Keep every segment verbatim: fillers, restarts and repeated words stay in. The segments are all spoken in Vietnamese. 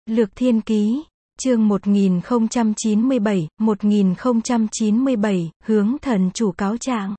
Lược Thiên Ký, chương một nghìn không trăm chín mươi bảy, một nghìn không trăm chín mươi bảy, hướng thần chủ cáo trạng.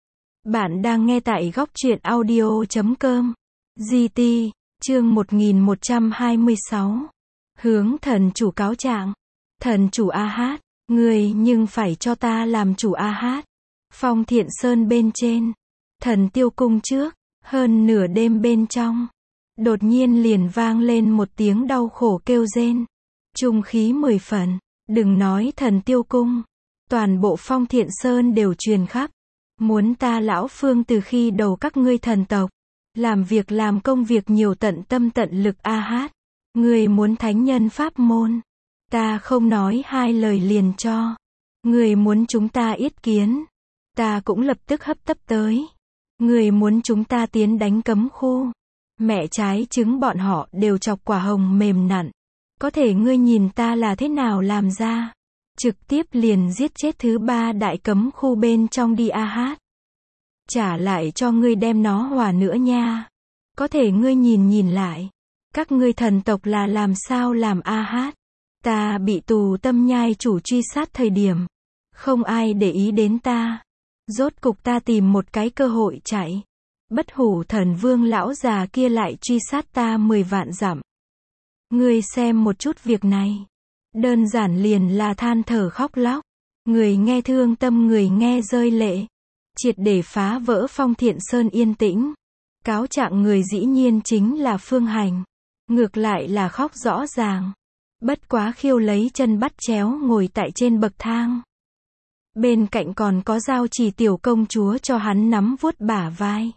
Bạn đang nghe tại góc truyện audio chấm com. giê tê, chương một nghìn một trăm hai mươi sáu. Hướng thần chủ cáo trạng. Thần chủ A-hát, ngươi nhưng phải cho ta làm chủ A-hát. Phong Thiện Sơn bên trên, Thần Tiêu Cung trước, hơn nửa đêm bên trong. Đột nhiên liền vang lên một tiếng đau khổ kêu rên. Trung khí mười phần, đừng nói Thần Tiêu Cung. Toàn bộ Phong Thiện Sơn đều truyền khắp. Muốn ta lão Phương từ khi đầu các ngươi thần tộc. Làm việc làm công việc nhiều tận tâm tận lực A-hát. Ngươi muốn thánh nhân pháp môn. Ta không nói hai lời liền cho. Ngươi muốn chúng ta yết kiến. Ta cũng lập tức hấp tấp tới. Ngươi muốn chúng ta tiến đánh cấm khu. Mẹ trái trứng bọn họ đều chọc quả hồng mềm nặn. Có thể ngươi nhìn ta là thế nào làm ra. Trực tiếp liền giết chết thứ ba đại cấm khu bên trong đi A-hát. Trả lại cho ngươi đem nó hòa nữa nha. Có thể ngươi nhìn nhìn lại. Các ngươi thần tộc là làm sao làm A-hát. Ta bị tù tâm nhai chủ truy sát thời điểm. Không ai để ý đến ta. Rốt cục ta tìm một cái cơ hội chạy. Bất hủ thần vương lão già kia lại truy sát ta mười vạn dặm. Ngươi xem một chút việc này. Đơn giản liền là than thở khóc lóc. Người nghe thương tâm người nghe rơi lệ. Triệt để phá vỡ Phong Thiện Sơn yên tĩnh. Cáo trạng người dĩ nhiên chính là Phương Hành. Ngược lại là khóc rõ ràng. Bất quá khiêu lấy chân bắt chéo ngồi tại trên bậc thang. Bên cạnh còn có Giao Trì tiểu công chúa cho hắn nắm vuốt bả vai.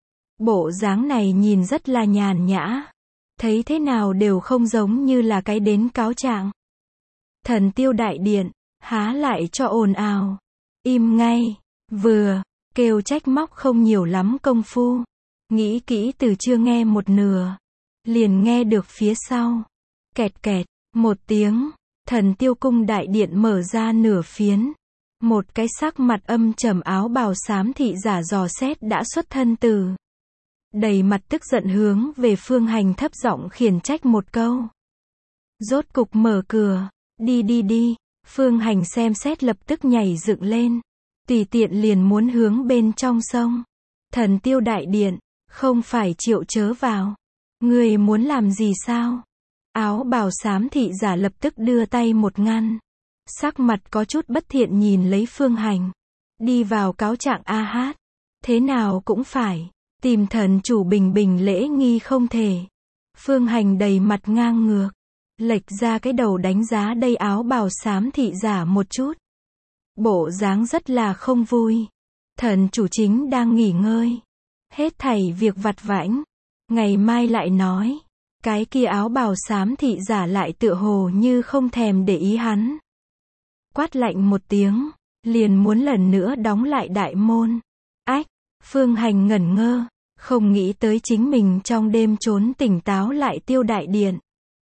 Bộ dáng này nhìn rất là nhàn nhã. Thấy thế nào đều không giống như là cái đến cáo trạng. Thần Tiêu đại điện, há lại cho ồn ào. Im ngay, vừa, kêu trách móc không nhiều lắm công phu. Nghĩ kỹ từ chưa nghe một nửa. Liền nghe được phía sau. Kẹt kẹt, một tiếng, Thần Tiêu cung đại điện mở ra nửa phiến. Một cái sắc mặt âm trầm áo bào xám thị giả dò xét đã xuất thân từ. Đầy mặt tức giận hướng về Phương Hành thấp giọng khiển trách một câu. Rốt cục mở cửa, đi đi đi, Phương Hành xem xét lập tức nhảy dựng lên. Tùy tiện liền muốn hướng bên trong sông. Thần Tiêu đại điện, không phải triệu chớ vào. Người muốn làm gì sao? Áo bào xám thị giả lập tức đưa tay một ngăn. Sắc mặt có chút bất thiện nhìn lấy Phương Hành. Đi vào cáo trạng A-hát. Thế nào cũng phải. Tìm thần chủ bình bình lễ nghi không thể. Phương Hành đầy mặt ngang ngược. Lệch ra cái đầu đánh giá đây áo bào xám thị giả một chút. Bộ dáng rất là không vui. Thần chủ chính đang nghỉ ngơi. Hết thảy việc vặt vãnh. Ngày mai lại nói. Cái kia áo bào xám thị giả lại tựa hồ như không thèm để ý hắn. Quát lạnh một tiếng. Liền muốn lần nữa đóng lại đại môn. Ách. Phương Hành ngẩn ngơ. Không nghĩ tới chính mình trong đêm trốn tỉnh táo lại Tiêu đại điện.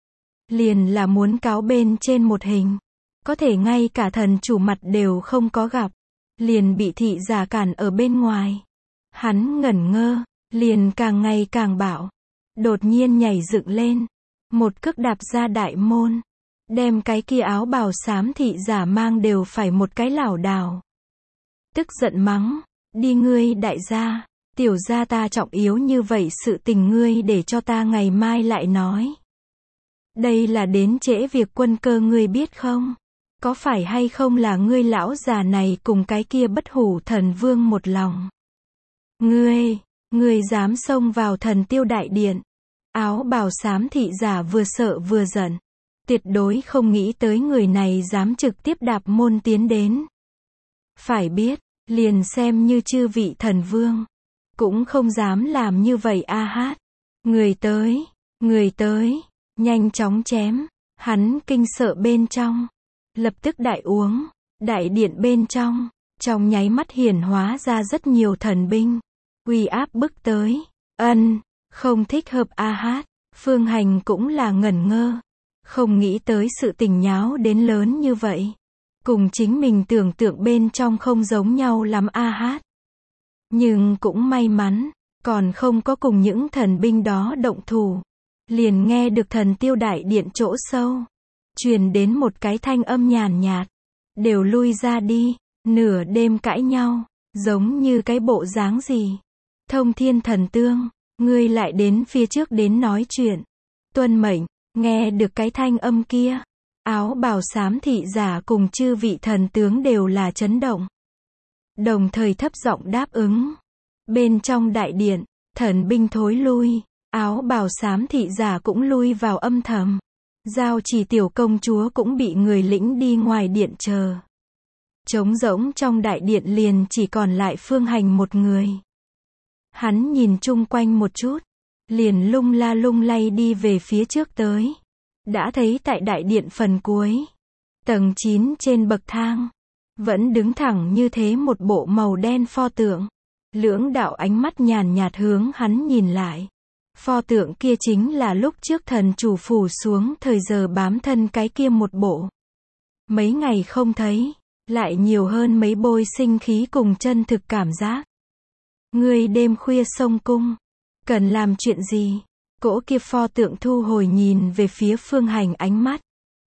Liền là muốn cáo bên trên một hình. Có thể ngay cả thần chủ mặt đều không có gặp. Liền bị thị giả cản ở bên ngoài. Hắn ngẩn ngơ. Liền càng ngày càng bạo. Đột nhiên nhảy dựng lên. Một cước đạp ra đại môn. Đem cái kia áo bào xám thị giả mang đều phải một cái lảo đảo. Tức giận mắng. Đi ngươi đại gia. Tiểu gia ta trọng yếu như vậy sự tình ngươi để cho ta ngày mai lại nói. Đây là đến trễ việc quân cơ ngươi biết không? Có phải hay không là ngươi lão già này cùng cái kia bất hủ thần vương một lòng? Ngươi, ngươi dám xông vào Thần Tiêu đại điện. Áo bào xám thị giả vừa sợ vừa giận. Tuyệt đối không nghĩ tới người này dám trực tiếp đạp môn tiến đến. Phải biết, liền xem như chư vị thần vương. Cũng không dám làm như vậy A-hát. Người tới, người tới, nhanh chóng chém. Hắn kinh sợ bên trong. Lập tức đại uống, đại điện bên trong. Trong nháy mắt hiển hóa ra rất nhiều thần binh. Uy áp bức tới. Ân, không thích hợp A-hát. Phương Hành cũng là ngẩn ngơ. Không nghĩ tới sự tình nháo đến lớn như vậy. Cùng chính mình tưởng tượng bên trong không giống nhau lắm A-hát. Nhưng cũng may mắn, còn không có cùng những thần binh đó động thủ. liền nghe được thần tiêu đại điện chỗ sâu truyền đến một cái thanh âm nhàn nhạt, đều lui ra đi, nửa đêm cãi nhau, giống như cái bộ dáng gì. Thông Thiên Thần Tương, ngươi lại đến phía trước đến nói chuyện. Tuân mệnh. Nghe được cái thanh âm kia, áo bào xám thị giả cùng chư vị thần tướng đều là chấn động, đồng thời thấp giọng đáp ứng. Bên trong đại điện, thần binh thối lui, áo bào xám thị giả cũng lui vào âm thầm. Giao Chỉ tiểu công chúa cũng bị người lĩnh đi ngoài điện chờ. Trống rỗng trong đại điện liền chỉ còn lại Phương Hành một người. Hắn nhìn chung quanh một chút, liền lung la lung lay đi về phía trước tới. Đã thấy tại đại điện phần cuối, tầng chín trên bậc thang, vẫn đứng thẳng như thế một bộ màu đen pho tượng. Lưỡng đạo ánh mắt nhàn nhạt hướng hắn nhìn lại. Pho tượng kia chính là lúc trước thần chủ phủ xuống thời giờ bám thân cái kia một bộ. Mấy ngày không thấy, lại nhiều hơn mấy bôi sinh khí cùng chân thực cảm giác. Ngươi đêm khuya xông cung, cần làm chuyện gì? Cỗ kia pho tượng thu hồi nhìn về phía Phương Hành ánh mắt.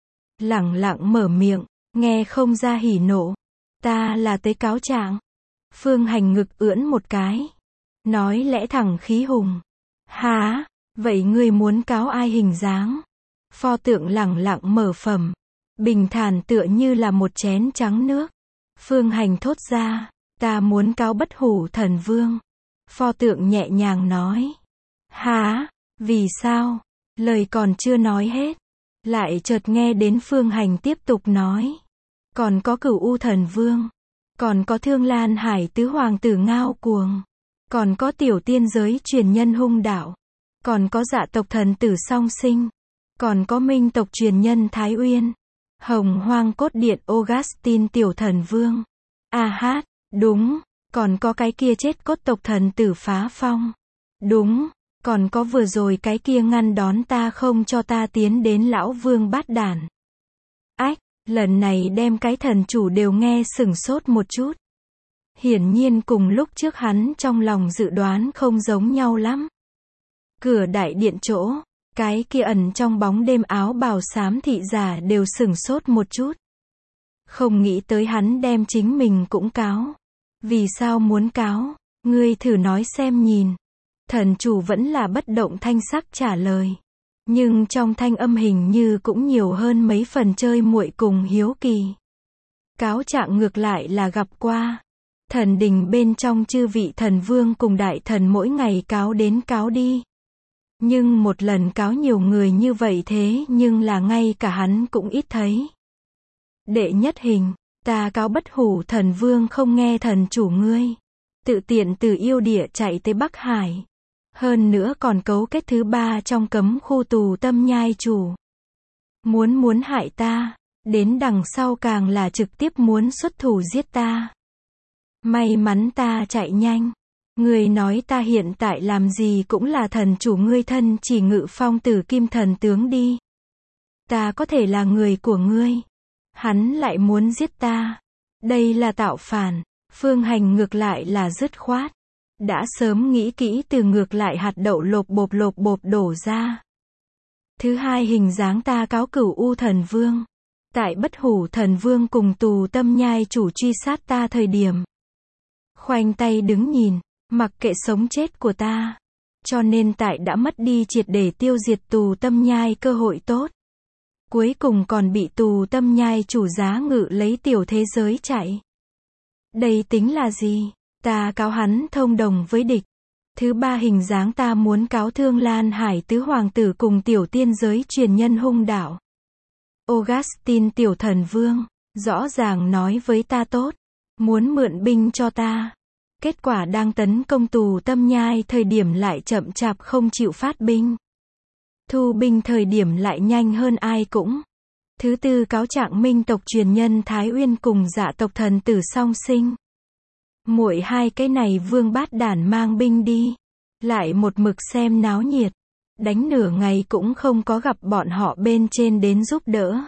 Lẳng lặng mở miệng, nghe không ra hỉ nộ. Ta là tới cáo trạng. Phương Hành ngực ưỡn một cái. Nói lẽ thẳng khí hùng. Hả? Vậy ngươi muốn cáo ai hình dáng? Pho tượng lẳng lặng mở phẩm. Bình thản tựa như là một chén trắng nước. Phương Hành thốt ra. Ta muốn cáo Bất Hủ Thần Vương. Pho tượng nhẹ nhàng nói. Hả? Vì sao? Lời còn chưa nói hết. Lại chợt nghe đến Phương Hành tiếp tục nói. Còn có Cửu U Thần Vương. Còn có Thương Lan Hải Tứ Hoàng tử Ngao Cuồng. Còn có tiểu tiên giới truyền nhân Hung Đạo. Còn có Dạ tộc thần tử Song Sinh. Còn có Minh tộc truyền nhân Thái Uyên. Hồng Hoang Cốt Điện Augustine tiểu thần vương. A hát, đúng. Còn có cái kia chết cốt tộc thần tử Phá Phong. Đúng. Còn có vừa rồi cái kia ngăn đón ta không cho ta tiến đến lão vương bát đản. Ách, lần này đem cái thần chủ đều nghe sửng sốt một chút. Hiển nhiên cùng lúc trước hắn trong lòng dự đoán không giống nhau lắm. Cửa đại điện chỗ, cái kia ẩn trong bóng đêm áo bào xám thị giả đều sửng sốt một chút. Không nghĩ tới hắn đem chính mình cũng cáo. Vì sao muốn cáo? Ngươi thử nói xem nhìn. Thần chủ vẫn là bất động thanh sắc trả lời. Nhưng trong thanh âm hình như cũng nhiều hơn mấy phần chơi muội cùng hiếu kỳ. Cáo trạng ngược lại là gặp qua. Thần đình bên trong chư vị thần vương cùng đại thần mỗi ngày cáo đến cáo đi. Nhưng một lần cáo nhiều người như vậy thế nhưng là ngay cả hắn cũng ít thấy. Đệ nhất hình, ta cáo Bất Hủ Thần Vương không nghe thần chủ ngươi. Tự tiện từ yêu địa chạy tới Bắc Hải. Hơn nữa còn cấu kết thứ ba trong cấm khu tù tâm nhai chủ. Muốn muốn hại ta, đến đằng sau càng là trực tiếp muốn xuất thủ giết ta. May mắn ta chạy nhanh. Ngươi nói ta hiện tại làm gì cũng là thần chủ ngươi thân chỉ ngự phong tử kim thần tướng đi. Ta có thể là người của ngươi. Hắn lại muốn giết ta. Đây là tạo phản. Phương Hành ngược lại là dứt khoát. Đã sớm nghĩ kỹ từ ngược lại hạt đậu lộp bộp lộp bộp đổ ra. Thứ hai hình dáng ta cáo Cửu U Thần Vương. Tại Bất Hủ Thần Vương cùng tù tâm nhai chủ truy sát ta thời điểm. Khoanh tay đứng nhìn, mặc kệ sống chết của ta. Cho nên tại đã mất đi triệt để tiêu diệt tù tâm nhai cơ hội tốt. Cuối cùng còn bị tù tâm nhai chủ giá ngự lấy tiểu thế giới chạy. Đây tính là gì? Ta cáo hắn thông đồng với địch. Thứ ba hình dáng ta muốn cáo Thương Lan Hải Tứ Hoàng tử cùng tiểu tiên giới truyền nhân Hung Đạo. Augustine tiểu thần vương, rõ ràng nói với ta tốt, muốn mượn binh cho ta. Kết quả đang tấn công tù tâm nhai thời điểm lại chậm chạp không chịu phát binh. Thu binh thời điểm lại nhanh hơn ai cũng. Thứ tư cáo trạng Minh tộc truyền nhân Thái Uyên cùng Dạ tộc thần tử Song Sinh. Muội hai cái này vương bát đản mang binh đi. Lại một mực xem náo nhiệt. Đánh nửa ngày cũng không có gặp bọn họ bên trên đến giúp đỡ.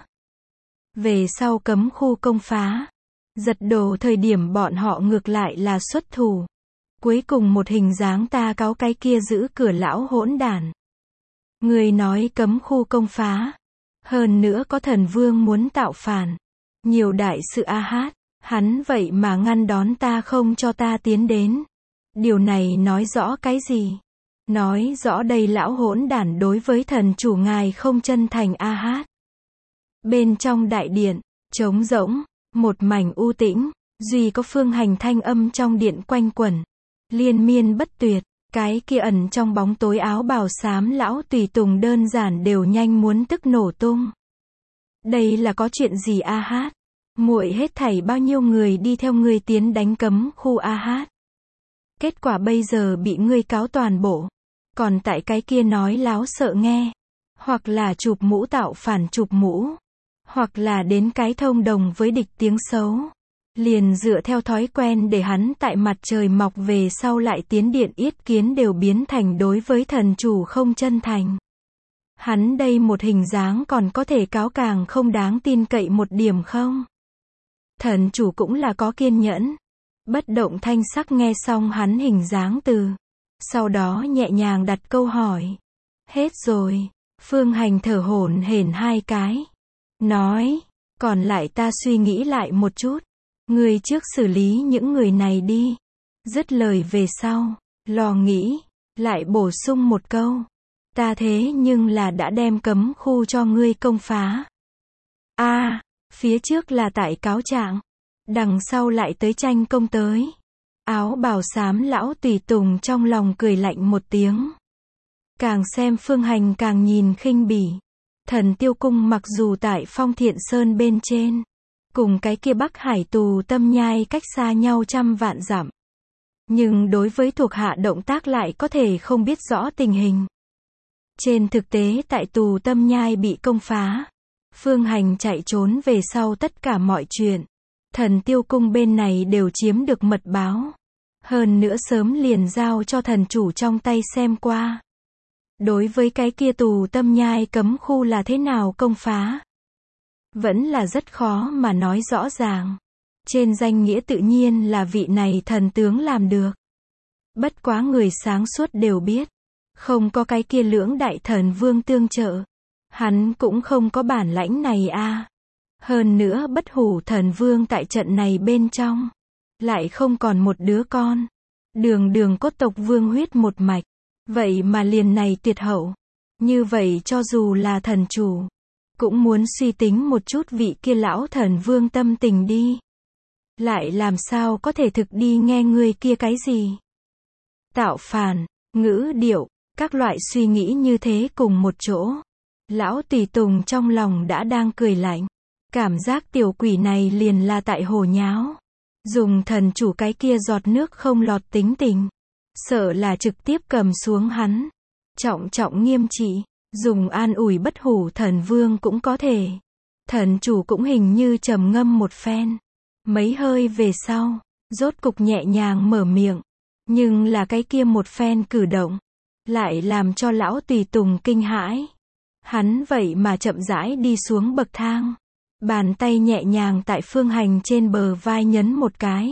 Về sau cấm khu công phá. Giật đồ thời điểm bọn họ ngược lại là xuất thủ. Cuối cùng một hình dáng ta cáo cái kia giữ cửa lão hỗn đản. Người nói cấm khu công phá. Hơn nữa có thần vương muốn tạo phản. Nhiều đại sự a hát. Hắn vậy mà ngăn đón ta không cho ta tiến đến. Điều này nói rõ cái gì? Nói rõ đây lão hỗn đản đối với thần chủ ngài không chân thành a hát. Bên trong đại điện, trống rỗng, một mảnh u tĩnh, duy có Phương Hành thanh âm trong điện quanh quẩn. Liên miên bất tuyệt, cái kia ẩn trong bóng tối áo bào xám lão tùy tùng đơn giản đều nhanh muốn tức nổ tung. Đây là có chuyện gì a hát? Muội hết thảy bao nhiêu người đi theo ngươi tiến đánh cấm khu a hát. Kết quả bây giờ bị ngươi cáo toàn bộ. Còn tại cái kia nói láo sợ nghe. Hoặc là chụp mũ tạo phản chụp mũ. Hoặc là đến cái thông đồng với địch tiếng xấu. Liền dựa theo thói quen để hắn tại mặt trời mọc về sau lại tiến điện yết kiến đều biến thành đối với thần chủ không chân thành. Hắn đây một hình dáng còn có thể cáo càng không đáng tin cậy một điểm không? Thần chủ cũng là có kiên nhẫn. Bất động thanh sắc nghe xong hắn hình dáng từ. Sau đó nhẹ nhàng đặt câu hỏi. Hết rồi. Phương Hành thở hổn hển hai cái. Nói. Còn lại ta suy nghĩ lại một chút. Người trước xử lý những người này đi. Dứt lời về sau. Lo nghĩ. Lại bổ sung một câu. Ta thế nhưng là đã đem cấm khu cho ngươi công phá. A, à, phía trước là tại cáo trạng. Đằng sau lại tới tranh công tới. Áo bào xám lão tùy tùng trong lòng cười lạnh một tiếng. Càng xem Phương Hành càng nhìn khinh bỉ. Thần tiêu cung mặc dù tại Phong Thiện Sơn bên trên. Cùng cái kia Bắc Hải tù tâm nhai cách xa nhau trăm vạn dặm. Nhưng đối với thuộc hạ động tác lại có thể không biết rõ tình hình. Trên thực tế tại tù tâm nhai bị công phá. Phương Hành chạy trốn về sau tất cả mọi chuyện. Thần tiêu cung bên này đều chiếm được mật báo. Hơn nữa sớm liền giao cho thần chủ trong tay xem qua. Đối với cái kia tù tâm nhai cấm khu là thế nào công phá? Vẫn là rất khó mà nói rõ ràng. Trên danh nghĩa tự nhiên là vị này thần tướng làm được. Bất quá người sáng suốt đều biết. Không có cái kia lưỡng đại thần vương tương trợ. Hắn cũng không có bản lãnh này a. À. Hơn nữa bất hủ thần vương tại trận này bên trong. Lại không còn một đứa con. Đường đường cốt tộc vương huyết một mạch. Vậy mà liền này tuyệt hậu. Như vậy cho dù là thần chủ. Cũng muốn suy tính một chút vị kia lão thần vương tâm tình đi. Lại làm sao có thể thực đi nghe người kia cái gì. Tạo phản, ngữ điệu, các loại suy nghĩ như thế cùng một chỗ. Lão tùy tùng trong lòng đã đang cười lạnh. Cảm giác tiểu quỷ này liền là tại hồ nháo. Dùng thần chủ cái kia giọt nước không lọt tính tình. Sợ là trực tiếp cầm xuống hắn. Trọng trọng nghiêm trị. Dùng an ủi bất hủ thần vương cũng có thể. Thần chủ cũng hình như trầm ngâm một phen. Mấy hơi về sau. Rốt cục nhẹ nhàng mở miệng. Nhưng là cái kia một phen cử động. Lại làm cho lão tùy tùng kinh hãi. Hắn vậy mà chậm rãi đi xuống bậc thang. Bàn tay nhẹ nhàng tại Phương Hành trên bờ vai nhấn một cái.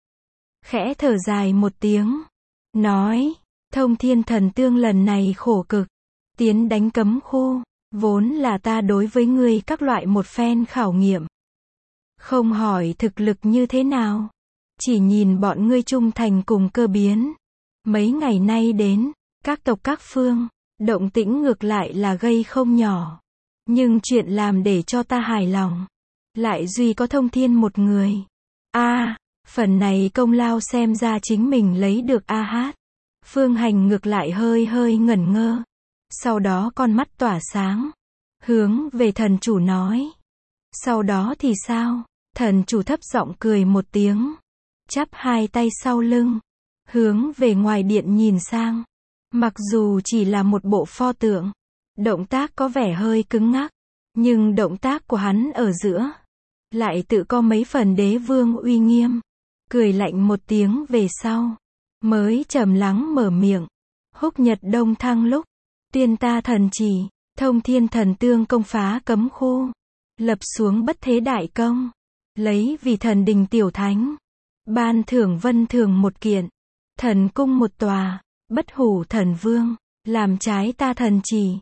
Khẽ thở dài một tiếng. Nói, Thông Thiên Thần Tương lần này khổ cực. Tiến đánh cấm khu. Vốn là ta đối với ngươi các loại một phen khảo nghiệm. Không hỏi thực lực như thế nào. Chỉ nhìn bọn ngươi trung thành cùng cơ biến. Mấy ngày nay đến, các tộc các phương, động tĩnh ngược lại là gây không nhỏ. Nhưng chuyện làm để cho ta hài lòng. Lại duy có Thông Thiên một người. A, à, phần này công lao xem ra chính mình lấy được a hát. Phương Hành ngược lại hơi hơi ngẩn ngơ. Sau đó con mắt tỏa sáng. Hướng về thần chủ nói. Sau đó thì sao? Thần chủ thấp giọng cười một tiếng. Chắp hai tay sau lưng. Hướng về ngoài điện nhìn sang. Mặc dù chỉ là một bộ pho tượng. Động tác có vẻ hơi cứng ngắc. Nhưng động tác của hắn ở giữa. Lại tự có mấy phần đế vương uy nghiêm. Cười lạnh một tiếng về sau. Mới trầm lắng mở miệng. Húc nhật đông thăng lúc. Tuyên ta thần chỉ. Thông Thiên Thần Tương công phá cấm khu. Lập xuống bất thế đại công. Lấy vì thần đình tiểu thánh. Ban thưởng vân thường một kiện. Thần cung một tòa. Bất hủ thần vương. Làm trái ta thần chỉ.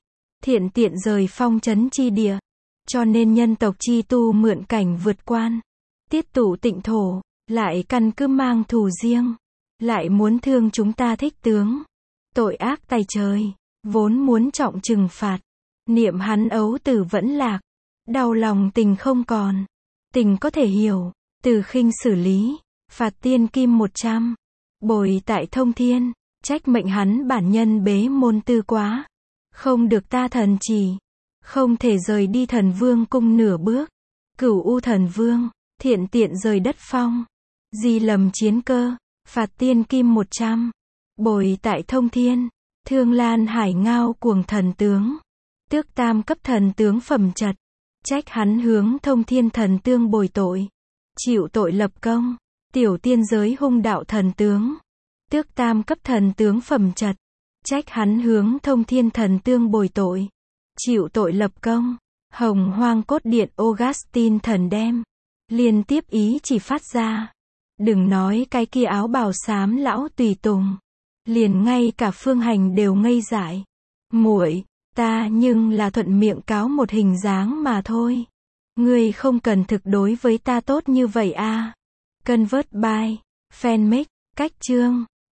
thiện tiện rời phong trấn chi địa. Cho nên nhân tộc chi tu mượn cảnh vượt quan, tiết tụ tịnh thổ, lại căn cứ mang thù riêng, lại muốn thương chúng ta thích tướng. Tội ác tày trời, vốn muốn trọng trừng phạt, niệm hắn ấu tử vẫn lạc, đau lòng tình không còn, tình có thể hiểu, từ khinh xử lý, phạt tiên kim một trăm, bồi tại thông thiên, trách mệnh hắn bản nhân bế môn tư quá, không được ta thần chỉ, không thể rời đi thần vương cung nửa bước, cửu u thần vương, thiện tiện rời đất phong, di lầm chiến cơ, phạt tiên kim một trăm, bồi tại thông thiên, thương lan hải ngao cuồng thần tướng, tước tam cấp thần tướng phẩm trật, trách hắn hướng thông thiên thần tương bồi tội, chịu tội lập công, tiểu tiên giới hung đạo thần tướng, tước tam cấp thần tướng phẩm trật, trách hắn hướng thông thiên thần tương bồi tội, chịu tội lập công, hồng hoang cốt điện Augustine thần đem, liên tiếp ý chỉ phát ra, đừng nói cái kia áo bào xám lão tùy tùng, liền ngay cả phương hành đều ngây dại, muội, ta nhưng là thuận miệng cáo một hình dáng mà thôi, ngươi không cần thực đối với ta tốt như vậy a. Convert by Fanmix, cách chương